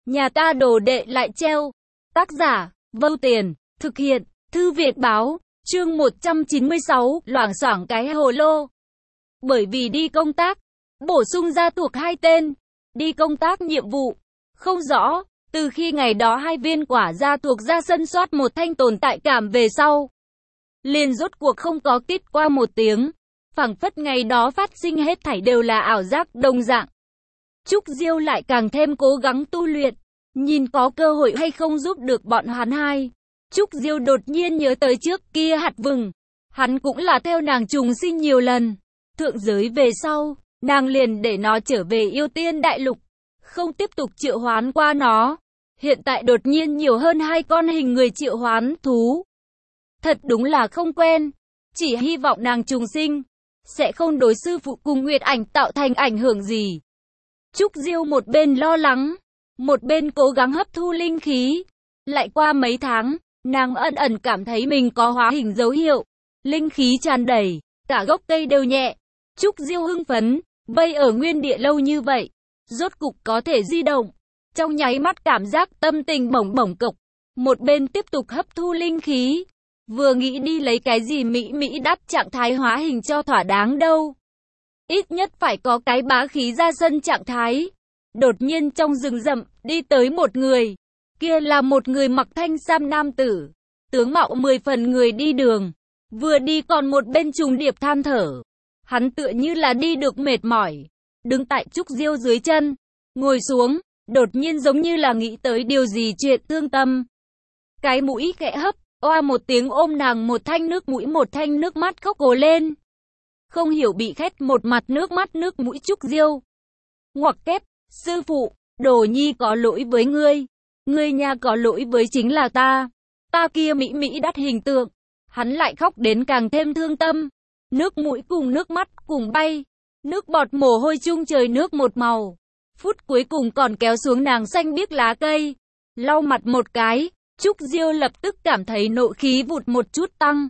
Nhà ta đồ đệ lại treo. Tác giả, Vâu Tiền, thực hiện, Thư Việt Báo, chương 196, loảng xoảng cái hồ lô. Bởi vì đi công tác, bổ sung ra thuộc hai tên, đi công tác nhiệm vụ, không rõ, từ khi ngày đó hai viên quả gia thuộc ra sân soát một thanh tồn tại cảm về sau. Liền rốt cuộc không có tít qua một tiếng, phảng phất ngày đó phát sinh hết thảy đều là ảo giác đồng dạng. Trúc Diêu lại càng thêm cố gắng tu luyện, nhìn có cơ hội hay không giúp được bọn hắn hai. Trúc Diêu đột nhiên nhớ tới trước kia hạt vừng, hắn cũng là theo nàng trùng sinh nhiều lần. Thượng giới về sau, nàng liền để nó trở về yêu tiên đại lục, không tiếp tục triệu hoán qua nó. Hiện tại đột nhiên nhiều hơn hai con hình người triệu hoán thú. Thật đúng là không quen, chỉ hy vọng nàng trùng sinh sẽ không đối sư phụ cùng Nguyệt Ảnh tạo thành ảnh hưởng gì. Trúc Diêu một bên lo lắng, một bên cố gắng hấp thu linh khí. Lại qua mấy tháng, nàng ẩn ẩn cảm thấy mình có hóa hình dấu hiệu. Linh khí tràn đầy, cả gốc cây đều nhẹ. Trúc Diêu hưng phấn, vây ở nguyên địa lâu như vậy, rốt cục có thể di động. Trong nháy mắt cảm giác tâm tình bổng bổng cộc, một bên tiếp tục hấp thu linh khí, vừa nghĩ đi lấy cái gì mỹ mỹ đắt trạng thái hóa hình cho thỏa đáng đâu. Ít nhất phải có cái bá khí ra sân trạng thái. Đột nhiên trong rừng rậm, đi tới một người. Kia là một người mặc thanh sam nam tử, tướng mạo 10 phần người đi đường. Vừa đi còn một bên trùng điệp than thở. Hắn tựa như là đi được mệt mỏi, đứng tại Trúc Diêu dưới chân, ngồi xuống, đột nhiên giống như là nghĩ tới điều gì chuyện thương tâm. Cái mũi khẽ hấp, oa một tiếng ôm nàng một thanh nước mũi một thanh nước mắt khóc ồ lên. Không hiểu bị khét một mặt nước mắt nước mũi Trúc Diêu. Ngoặc kép, sư phụ, Đồ Nhi có lỗi với ngươi. Ngươi nha có lỗi với chính là ta. Ta kia mỹ mỹ đắt hình tượng. Hắn lại khóc đến càng thêm thương tâm. Nước mũi cùng nước mắt cùng bay. Nước bọt mồ hôi chung trời nước một màu. Phút cuối cùng còn kéo xuống nàng xanh biếc lá cây. Lau mặt một cái, Trúc Diêu lập tức cảm thấy nộ khí vụt một chút tăng.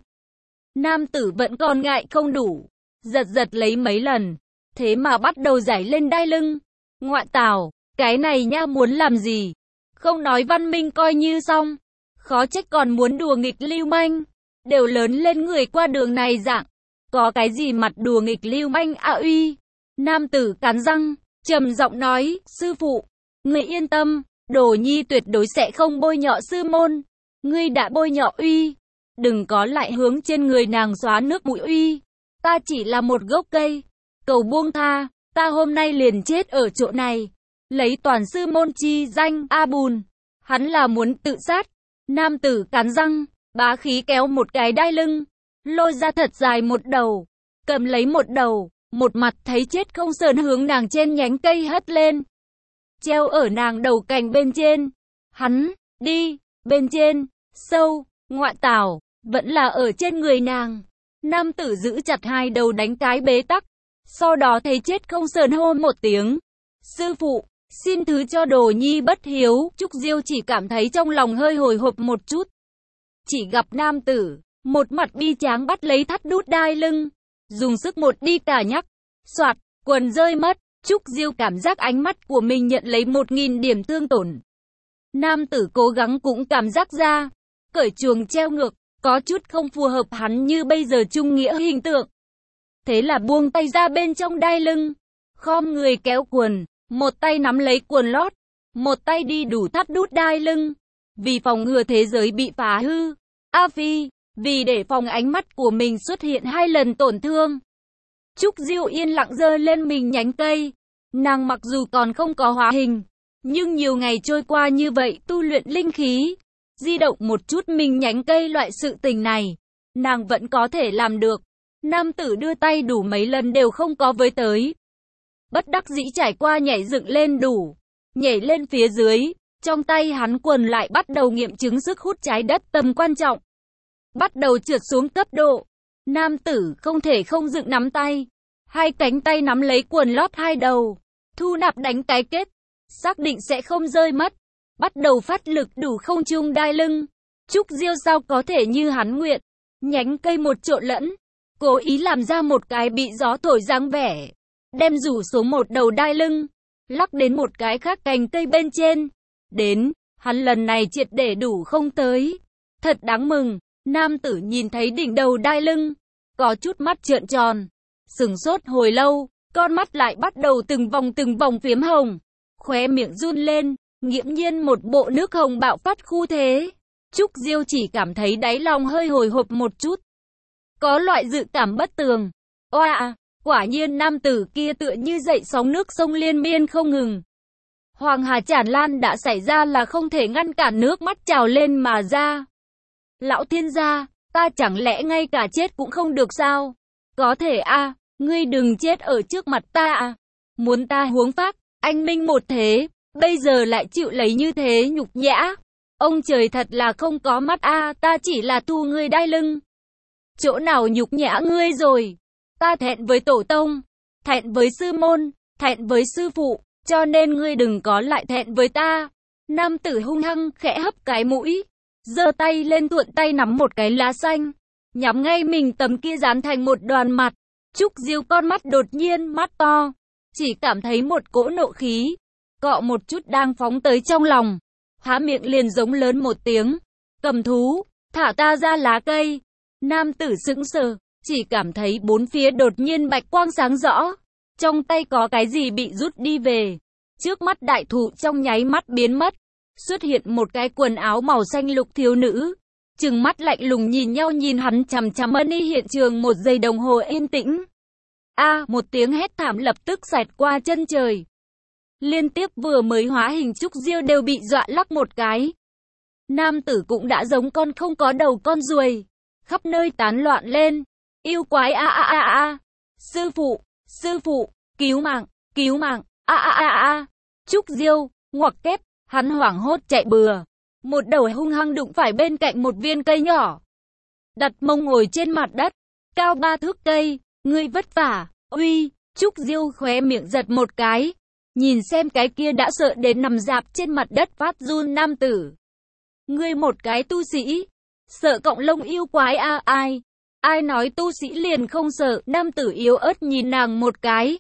Nam tử vẫn còn ngại không đủ, giật giật lấy mấy lần, thế mà bắt đầu giải lên đai lưng. Ngoại tảo, cái này nha muốn làm gì? Không nói văn minh coi như xong, khó trách còn muốn đùa nghịch lưu manh. Đều lớn lên người qua đường này dạng, có cái gì mặt đùa nghịch lưu manh à uy. Nam tử cắn răng, trầm giọng nói, sư phụ, người yên tâm, Đồ Nhi tuyệt đối sẽ không bôi nhọ sư môn. Ngươi đã bôi nhọ uy, đừng có lại hướng trên người nàng xóa nước mũi uy. Ta chỉ là một gốc cây, cầu buông tha, ta hôm nay liền chết ở chỗ này. Lấy toàn sư môn chi danh A Bùn, hắn là muốn tự sát. Nam tử cắn răng, bá khí kéo một cái đai lưng, lôi ra thật dài một đầu, cầm lấy một đầu, một mặt thấy chết không sờn hướng nàng trên nhánh cây hất lên. Treo ở nàng đầu cành bên trên. Hắn, đi, bên trên, sâu, ngoại tảo, vẫn là ở trên người nàng. Nam tử giữ chặt hai đầu đánh cái bế tắc. Sau đó thấy chết không sờn hô một tiếng. Sư phụ, xin thứ cho Đồ Nhi bất hiếu. Trúc Diêu chỉ cảm thấy trong lòng hơi hồi hộp một chút. Chỉ gặp nam tử, một mặt bi tráng bắt lấy thắt đút đai lưng. Dùng sức một đi cả nhắc. Soạt, quần rơi mất. Trúc Diêu cảm giác ánh mắt của mình nhận lấy 1000 điểm thương tổn. Nam tử cố gắng cũng cảm giác ra, cởi chuồng treo ngược, có chút không phù hợp hắn như bây giờ trung nghĩa hình tượng. Thế là buông tay ra bên trong đai lưng, khom người kéo quần, một tay nắm lấy quần lót, một tay đi đủ thắt đút đai lưng. Vì phòng ngừa thế giới bị phá hư, A Phi, vì để phòng ánh mắt của mình xuất hiện 2 lần tổn thương. Trúc Diêu yên lặng giơ lên mình nhánh cây. Nàng mặc dù còn không có hóa hình, nhưng nhiều ngày trôi qua như vậy tu luyện linh khí, di động một chút mình nhánh cây loại sự tình này, nàng vẫn có thể làm được. Nam tử đưa tay đủ mấy lần đều không có với tới. Bất đắc dĩ trải qua nhảy dựng lên đủ, nhảy lên phía dưới, trong tay hắn quần lại bắt đầu nghiệm chứng sức hút trái đất tầm quan trọng. Bắt đầu trượt xuống cấp độ. Nam tử không thể không dựng nắm tay, hai cánh tay nắm lấy quần lót hai đầu, thu nạp đánh cái kết, xác định sẽ không rơi mất, bắt đầu phát lực đủ không trung đai lưng. Trúc Diêu sao có thể như hắn nguyện, nhánh cây một trộn lẫn, cố ý làm ra một cái bị gió thổi dáng vẻ, đem rủ xuống một đầu đai lưng, lắc đến một cái khác cành cây bên trên, Đến, hắn lần này triệt để đủ không tới. Thật đáng mừng, nam tử nhìn thấy đỉnh đầu đai lưng, có chút mắt trợn tròn, sửng sốt hồi lâu, con mắt lại bắt đầu từng vòng phiếm hồng, khóe miệng run lên, nghiễm nhiên một bộ nước hồng bạo phát khu thế. Trúc Diêu chỉ cảm thấy đáy lòng hơi hồi hộp một chút, có loại dự cảm bất tường. Oa, quả nhiên nam tử kia tựa như dậy sóng nước sông liên miên không ngừng. Hoàng hà tràn lan đã xảy ra là không thể ngăn cản nước mắt trào lên mà ra. Lão thiên gia, ta chẳng lẽ ngay cả chết cũng không được sao? Có thể a, ngươi đừng chết ở trước mặt ta à. Muốn ta huống phác, anh minh một thế, bây giờ lại chịu lấy như thế nhục nhã. Ông trời thật là không có mắt a, ta chỉ là thu ngươi đai lưng. Chỗ nào nhục nhã ngươi rồi? Ta thẹn với tổ tông, thẹn với sư môn, thẹn với sư phụ, cho nên ngươi đừng có lại thẹn với ta. Nam tử hung hăng khẽ hấp cái mũi, giơ tay lên thuận tay nắm một cái lá xanh, nhắm ngay mình tấm kia dán thành một đoàn mặt. Trúc Diêu con mắt đột nhiên mắt to, chỉ cảm thấy một cỗ nộ khí, cọ một chút đang phóng tới trong lòng, há miệng liền giống lớn một tiếng, cầm thú, thả ta ra lá cây. Nam tử sững sờ, chỉ cảm thấy bốn phía đột nhiên bạch quang sáng rõ, trong tay có cái gì bị rút đi về, trước mắt đại thụ trong nháy mắt biến mất, xuất hiện một cái quần áo màu xanh lục thiếu nữ, trừng mắt lạnh lùng nhìn nhau nhìn hắn chằm chằm. Money hiện trường một giây đồng hồ yên tĩnh. Một tiếng hét thảm lập tức xẹt qua chân trời. Liên tiếp vừa mới hóa hình Trúc Diêu đều bị dọa lắc một cái. Nam tử cũng đã giống con không có đầu con ruồi, khắp nơi tán loạn lên. Yêu quái sư phụ, cứu mạng, Trúc Diêu, ngoặc kép, hắn hoảng hốt chạy bừa. Một đầu hung hăng đụng phải bên cạnh một viên cây nhỏ. Đặt mông ngồi trên mặt đất, cao 3 thước cây, ngươi vất vả, uy, Trúc Diêu khóe miệng giật một cái. Nhìn xem cái kia đã sợ đến nằm rạp trên mặt đất phát run nam tử. Ngươi một cái tu sĩ, sợ cộng lông yêu quái ai nói tu sĩ liền không sợ? Nam tử yếu ớt nhìn nàng một cái.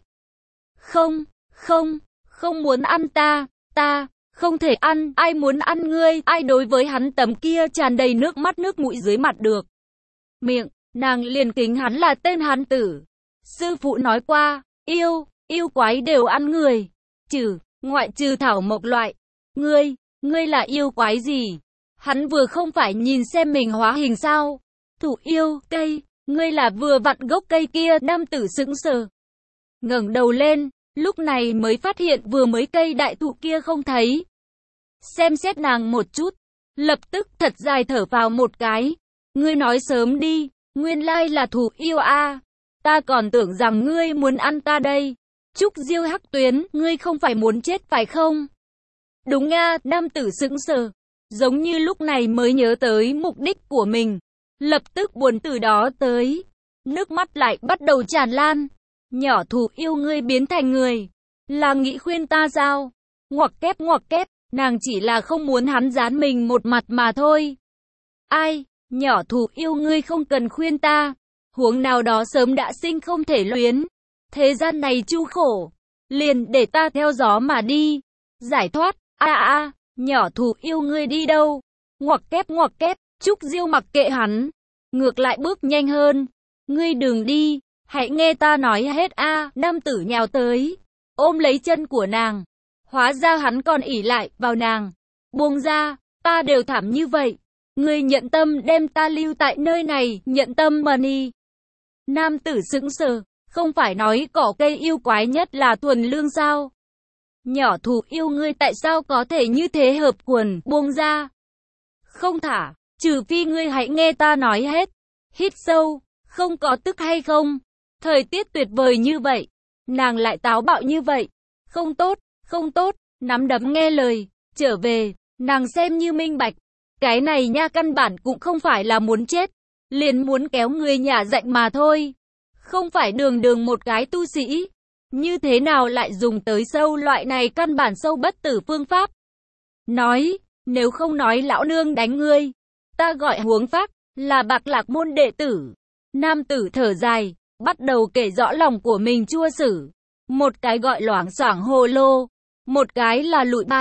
Không muốn ăn ta không thể ăn, ai muốn ăn ngươi? Ai đối với hắn tấm kia tràn đầy nước mắt nước mũi dưới mặt được miệng, nàng liền kính hắn là tên hán tử. Sư phụ nói qua, yêu quái đều ăn người, ngoại trừ thảo mộc loại. Ngươi là yêu quái gì? Hắn vừa không phải nhìn xem mình hóa hình sao? Thủ yêu cây, ngươi là vừa vặn gốc cây kia. Nam tử sững sờ, ngẩng đầu lên, lúc này mới phát hiện vừa mới cây đại thụ kia không thấy. Xem xét nàng một chút, lập tức thật dài thở vào một cái. Ngươi nói sớm đi, nguyên lai là thủ yêu ta còn tưởng rằng ngươi muốn ăn ta đây. Trúc Diêu hắc tuyến, ngươi không phải muốn chết phải không? Đúng nga. Nam tử sững sờ, giống như lúc này mới nhớ tới mục đích của mình, lập tức buồn từ đó tới, nước mắt lại bắt đầu tràn lan. Nhỏ thủ yêu, ngươi biến thành người, là nghĩ khuyên ta sao? Ngoặc kép, nàng chỉ là không muốn hắn dán mình một mặt mà thôi. Nhỏ thủ yêu, ngươi không cần khuyên ta, huống nào đó sớm đã sinh không thể luyến. Thế gian này chu khổ, liền để ta theo gió mà đi, giải thoát. Nhỏ thủ yêu, ngươi đi đâu? Ngoặc kép, Trúc Diêu mặc kệ hắn, ngược lại bước nhanh hơn. Ngươi đừng đi, hãy nghe ta nói hết. Nam tử nhào tới, ôm lấy chân của nàng. Hóa ra hắn còn ỷ lại vào nàng. Buông ra, ta đều thảm như vậy, ngươi nhận tâm đem ta lưu tại nơi này, nhận tâm. Money. Nam tử sững sờ, không phải nói cỏ cây yêu quái nhất là thuần lương sao? Nhỏ thủ yêu, ngươi tại sao có thể như thế hợp quần? Buông ra, không thả, trừ phi ngươi hãy nghe ta nói hết. Hít sâu, không có tức hay không? Thời tiết tuyệt vời như vậy, nàng lại táo bạo như vậy. Không tốt, nắm đấm nghe lời, trở về. Nàng xem như minh bạch, cái này nha căn bản cũng không phải là muốn chết, liền muốn kéo người nhả rạnh mà thôi. Không phải đường một cái tu sĩ, như thế nào lại dùng tới sâu loại này căn bản sâu bất tử phương pháp? Nói, nếu không nói lão nương đánh ngươi. Ta gọi huống phác, là Bạc Lạc môn đệ tử. Nam tử thở dài, bắt đầu kể rõ lòng của mình chua xử. Một cái gọi loảng xoảng hồ lô, một cái là lụi bại.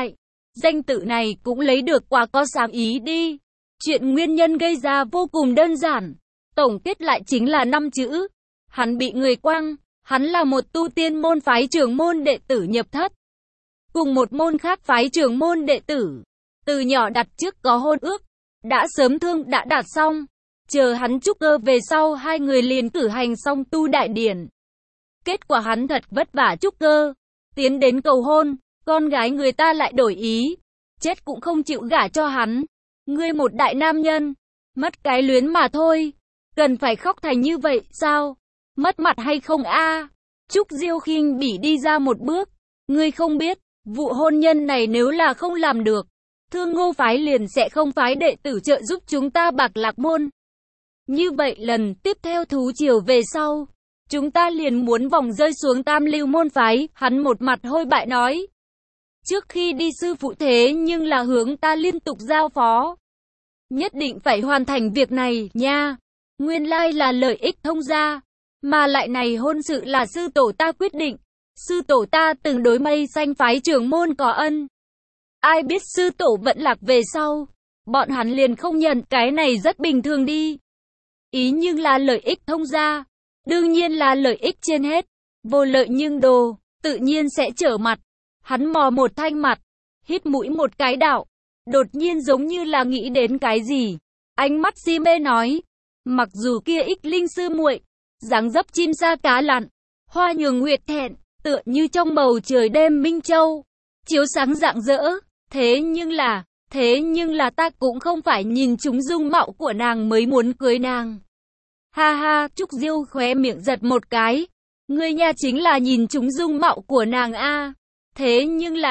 Danh tự này cũng lấy được quá có sáng ý đi. Chuyện nguyên nhân gây ra vô cùng đơn giản. Tổng kết lại chính là 5 chữ. Hắn bị người quăng. Hắn là một tu tiên môn phái trưởng môn đệ tử nhập thất. Cùng một môn khác phái trưởng môn đệ tử. Từ nhỏ đặt trước có hôn ước. Đã sớm thương đã đạt xong. Chờ hắn trúc cơ về sau, hai người liền cử hành xong tu đại điển. Kết quả hắn thật vất vả trúc cơ. Tiến đến cầu hôn. Con gái người ta lại đổi ý. Chết cũng không chịu gả cho hắn. Ngươi một đại nam nhân. Mất cái luyến mà thôi. Cần phải khóc thành như vậy sao? Mất mặt hay không a? Trúc Diêu khinh bỉ đi ra một bước. Ngươi không biết, vụ hôn nhân này nếu là không làm được, Thương Ngô phái liền sẽ không phái đệ tử trợ giúp chúng ta Bạc Lạc môn. Như vậy lần tiếp theo thú triều về sau, chúng ta liền muốn vòng rơi xuống Tam Lưu môn phái. Hắn một mặt hôi bại nói. Trước khi đi sư phụ thế nhưng là hướng ta liên tục giao phó. Nhất định phải hoàn thành việc này nha. Nguyên lai là lợi ích thông gia. Mà lại này hôn sự là sư tổ ta quyết định. Sư tổ ta từng đối Mây Xanh phái trưởng môn có ân. Ai biết sư tổ vẫn lạc về sau. Bọn hắn liền không nhận, cái này rất bình thường đi. Ý nhưng là lợi ích thông gia. Đương nhiên là lợi ích trên hết. Vô lợi nhưng đồ, tự nhiên sẽ trở mặt. Hắn mò một thanh mặt. Hít mũi một cái đạo. Đột nhiên giống như là nghĩ đến cái gì. Ánh mắt si mê nói. Mặc dù kia ích linh sư muội, dáng dấp chim sa cá lặn, hoa nhường nguyệt thẹn, tựa như trong bầu trời đêm minh châu, chiếu sáng rạng rỡ. Thế nhưng là ta cũng không phải nhìn trúng dung mạo của nàng mới muốn cưới nàng. Ha ha, Trúc Diêu khóe miệng giật một cái. Ngươi nha chính là nhìn trúng dung mạo của nàng a. Thế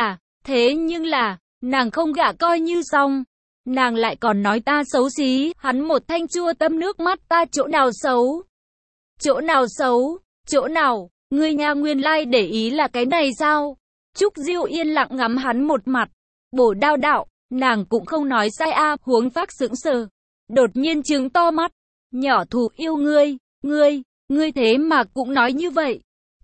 nhưng là, nàng không gả coi như xong. Nàng lại còn nói ta xấu xí. Hắn một thanh chua tâm nước mắt. Ta chỗ nào xấu? Chỗ nào xấu? Chỗ nào? Ngươi nha nguyên lai để ý là cái này sao? Trúc Diêu yên lặng ngắm hắn một mặt. Bổ đao đạo, nàng cũng không nói sai a. Huống Phác sững sờ, đột nhiên trừng to mắt. Nhỏ thù yêu ngươi thế mà cũng nói như vậy.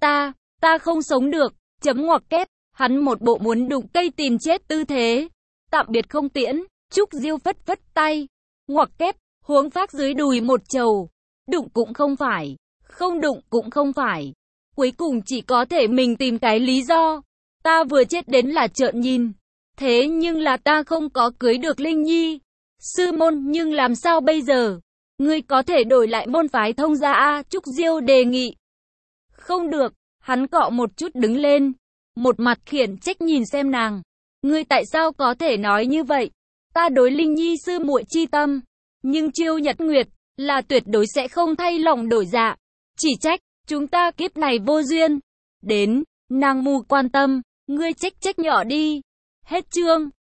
Ta không sống được. Chấm ngoặc kép. Hắn một bộ muốn đụng cây tìm chết tư thế. Tạm biệt không tiễn. Trúc Diêu phất phất tay. Ngoặc kép. Huống Phác dưới đùi một trầu. Đụng cũng không phải, không đụng cũng không phải. Cuối cùng chỉ có thể mình tìm cái lý do. Ta vừa chết đến là trợn nhìn. Thế nhưng là ta không có cưới được Linh Nhi. Sư môn, nhưng làm sao bây giờ? Ngươi có thể đổi lại môn phái thông gia a. Trúc Diêu đề nghị. Không được. Hắn cọ một chút đứng lên. Một mặt khiển trách nhìn xem nàng. Ngươi tại sao có thể nói như vậy? Ta đối Linh Nhi sư muội chi tâm. Nhưng Chiêu Nhật Nguyệt là tuyệt đối sẽ không thay lòng đổi dạ. Chỉ trách, chúng ta kiếp này vô duyên. Đến, nàng mù quan tâm, ngươi trách nhỏ đi. Hết chương.